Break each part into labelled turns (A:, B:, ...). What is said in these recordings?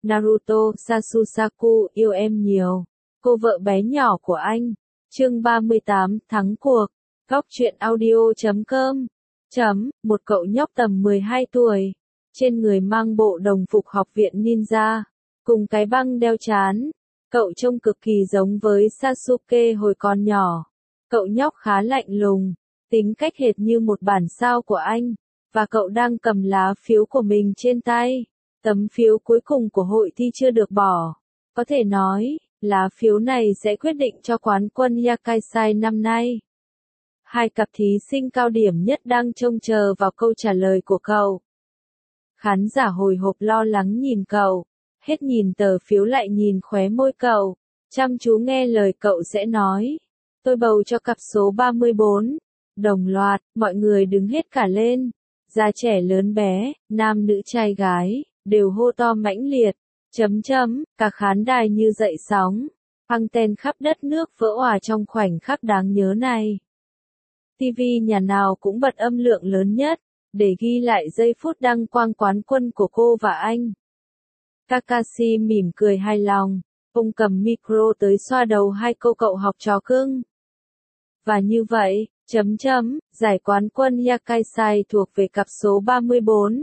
A: Naruto, Sasusaku, yêu em nhiều. Cô vợ bé nhỏ của anh. Chương 38, thắng cuộc. Góc truyện audio.com. Một cậu nhóc tầm 12 tuổi. Trên người mang bộ đồng phục học viện ninja. Cùng cái băng đeo trán. Cậu trông cực kỳ giống với Sasuke hồi còn nhỏ. Cậu nhóc khá lạnh lùng. Tính cách hệt như một bản sao của anh. Và cậu đang cầm lá phiếu của mình trên tay. Tấm phiếu cuối cùng của hội thi chưa được bỏ. Có thể nói, lá phiếu này sẽ quyết định cho quán quân Yakaisai năm nay. Hai cặp thí sinh cao điểm nhất đang trông chờ vào câu trả lời của cậu. Khán giả hồi hộp lo lắng nhìn cậu. Hết nhìn tờ phiếu lại nhìn khóe môi cậu. Chăm chú nghe lời cậu sẽ nói. Tôi bầu cho cặp số 34. Đồng loạt, mọi người đứng hết cả lên. Già trẻ lớn bé, nam nữ trai gái, đều hô to mãnh liệt. Cả khán đài như dậy sóng. Anten khắp đất nước vỡ òa trong khoảnh khắc đáng nhớ này. TV nhà nào cũng bật âm lượng lớn nhất, để ghi lại giây phút đăng quang quán quân của cô và anh. Kakashi mỉm cười hài lòng, ông cầm micro tới xoa đầu hai cô cậu học trò cưng. Và như vậy, giải quán quân Yakaisai thuộc về cặp số 34,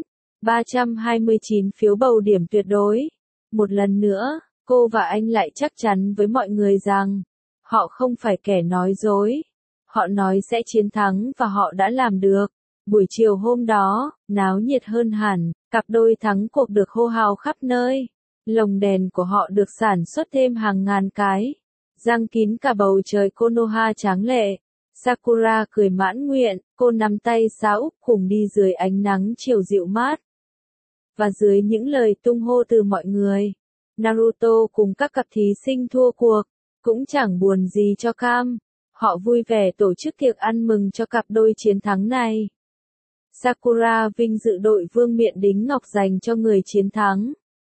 A: 329 phiếu bầu điểm tuyệt đối. Một lần nữa, cô và anh lại chắc chắn với mọi người rằng, họ không phải kẻ nói dối. Họ nói sẽ chiến thắng và họ đã làm được. Buổi chiều hôm đó, náo nhiệt hơn hẳn, cặp đôi thắng cuộc được hô hào khắp nơi. Lồng đèn của họ được sản xuất thêm hàng ngàn cái. Giăng kín cả bầu trời Konoha tráng lệ. Sakura cười mãn nguyện, cô nắm tay Sa Úc cùng đi dưới ánh nắng chiều dịu mát. Và dưới những lời tung hô từ mọi người, Naruto cùng các cặp thí sinh thua cuộc, cũng chẳng buồn gì cho cam. Họ vui vẻ tổ chức tiệc ăn mừng cho cặp đôi chiến thắng này. Sakura vinh dự đội vương miện đính ngọc dành cho người chiến thắng.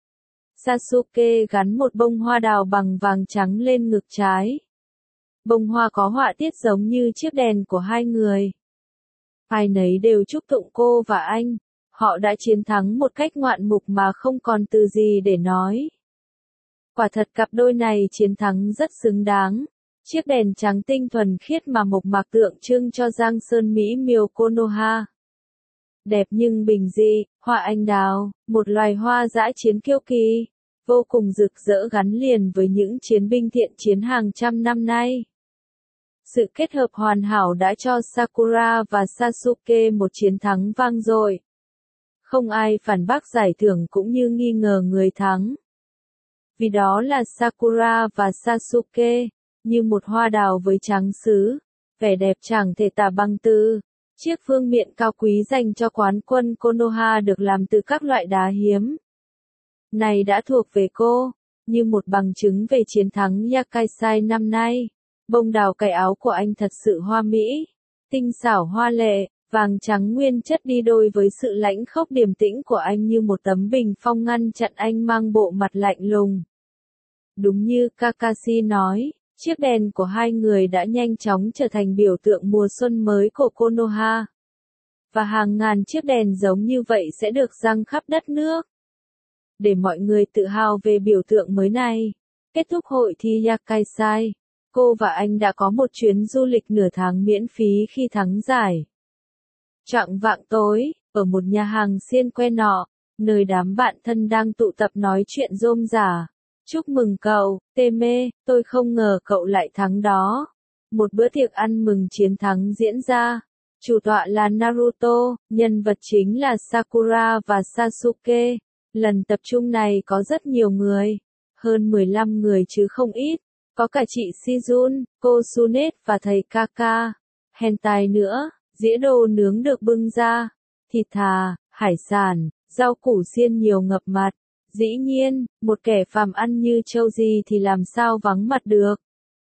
A: Sasuke gắn một bông hoa đào bằng vàng trắng lên ngực trái. Bông hoa có họa tiết giống như chiếc đèn của hai người. Ai nấy đều chúc tụng cô và anh. Họ đã chiến thắng một cách ngoạn mục mà không còn từ gì để nói. Quả thật cặp đôi này chiến thắng rất xứng đáng. Chiếc đèn trắng tinh thuần khiết mà mộc mạc tượng trưng cho giang sơn mỹ miều Konoha. Đẹp nhưng bình dị, hoa anh đào, một loài hoa dã chiến kiêu kỳ, vô cùng rực rỡ gắn liền với những chiến binh thiện chiến hàng trăm năm nay. Sự kết hợp hoàn hảo đã cho Sakura và Sasuke một chiến thắng vang dội. Không ai phản bác giải thưởng cũng như nghi ngờ người thắng. Vì đó là Sakura và Sasuke, như một hoa đào với trắng sứ, vẻ đẹp chẳng thể tả bằng từ. Chiếc vương miện cao quý dành cho quán quân Konoha được làm từ các loại đá hiếm. Này đã thuộc về cô, như một bằng chứng về chiến thắng Yakaisai năm nay. Bông đào cài áo của anh thật sự hoa mỹ, tinh xảo hoa lệ, vàng trắng nguyên chất đi đôi với sự lãnh khốc điềm tĩnh của anh như một tấm bình phong ngăn chặn anh mang bộ mặt lạnh lùng. Đúng như Kakashi nói, chiếc đèn của hai người đã nhanh chóng trở thành biểu tượng mùa xuân mới của Konoha. Và hàng ngàn chiếc đèn giống như vậy sẽ được giăng khắp đất nước. Để mọi người tự hào về biểu tượng mới này. Kết thúc hội thi Yakaisai, cô và anh đã có một chuyến du lịch nửa tháng miễn phí khi thắng giải. Chạng vạng tối, ở một nhà hàng xiên que nọ, nơi đám bạn thân đang tụ tập nói chuyện rôm rả. Chúc mừng cậu, Teme, tôi không ngờ cậu lại thắng đó. Một bữa tiệc ăn mừng chiến thắng diễn ra. Chủ tọa là Naruto, nhân vật chính là Sakura và Sasuke. Lần tập trung này có rất nhiều người. Hơn 15 người chứ không ít. Có cả chị Shizun, cô Sunet và thầy Kaka. Hentai nữa, dĩa đồ nướng được bưng ra. Thịt thà, hải sản, rau củ xiên nhiều ngập mặt. Dĩ nhiên, một kẻ phàm ăn như trâu gì thì làm sao vắng mặt được.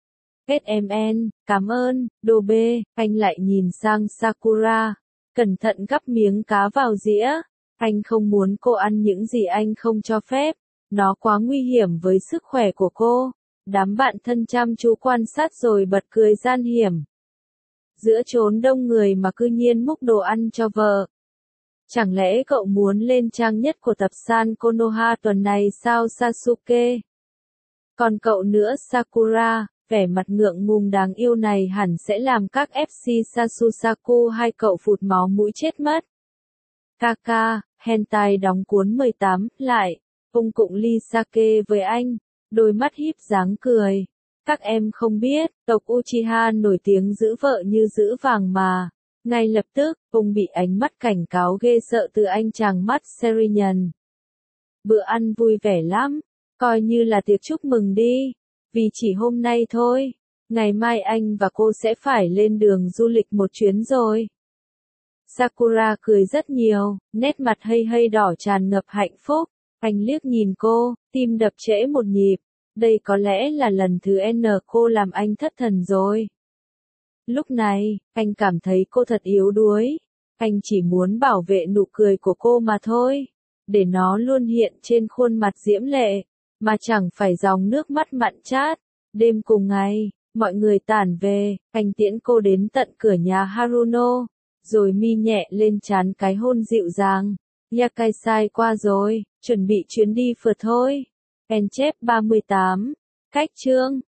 A: SMN, cảm ơn, đồ bê, anh lại nhìn sang Sakura. Cẩn thận gắp miếng cá vào dĩa. Anh không muốn cô ăn những gì anh không cho phép. Nó quá nguy hiểm với sức khỏe của cô. Đám bạn thân chăm chú quan sát rồi bật cười gian hiểm. Giữa chốn đông người mà cư nhiên múc đồ ăn cho vợ. Chẳng lẽ cậu muốn lên trang nhất của tập San Konoha tuần này sao Sasuke? Còn cậu nữa Sakura, vẻ mặt ngượng ngùng đáng yêu này hẳn sẽ làm các FC Sasusaku hai cậu phụt máu mũi chết mất. Kaka, hentai đóng cuốn 18, lại, ung cụng ly sake với anh, đôi mắt híp dáng cười. Các em không biết, tộc Uchiha nổi tiếng giữ vợ như giữ vàng mà. Ngay lập tức, ông bị ánh mắt cảnh cáo ghê sợ từ anh chàng mắt Serian. Bữa ăn vui vẻ lắm, coi như là tiệc chúc mừng đi, vì chỉ hôm nay thôi, ngày mai anh và cô sẽ phải lên đường du lịch một chuyến rồi. Sakura cười rất nhiều, nét mặt hây đỏ tràn ngập hạnh phúc, anh liếc nhìn cô, tim đập trễ một nhịp, đây có lẽ là lần thứ N cô làm anh thất thần rồi. Lúc này, anh cảm thấy cô thật yếu đuối, anh chỉ muốn bảo vệ nụ cười của cô mà thôi, để nó luôn hiện trên khuôn mặt diễm lệ, mà chẳng phải dòng nước mắt mặn chát. Đêm cùng ngày, mọi người tản về, anh tiễn cô đến tận cửa nhà Haruno, rồi mi nhẹ lên trán cái hôn dịu dàng. Yakai sai qua rồi, chuẩn bị chuyến đi phượt thôi. En chép 38. Cách chương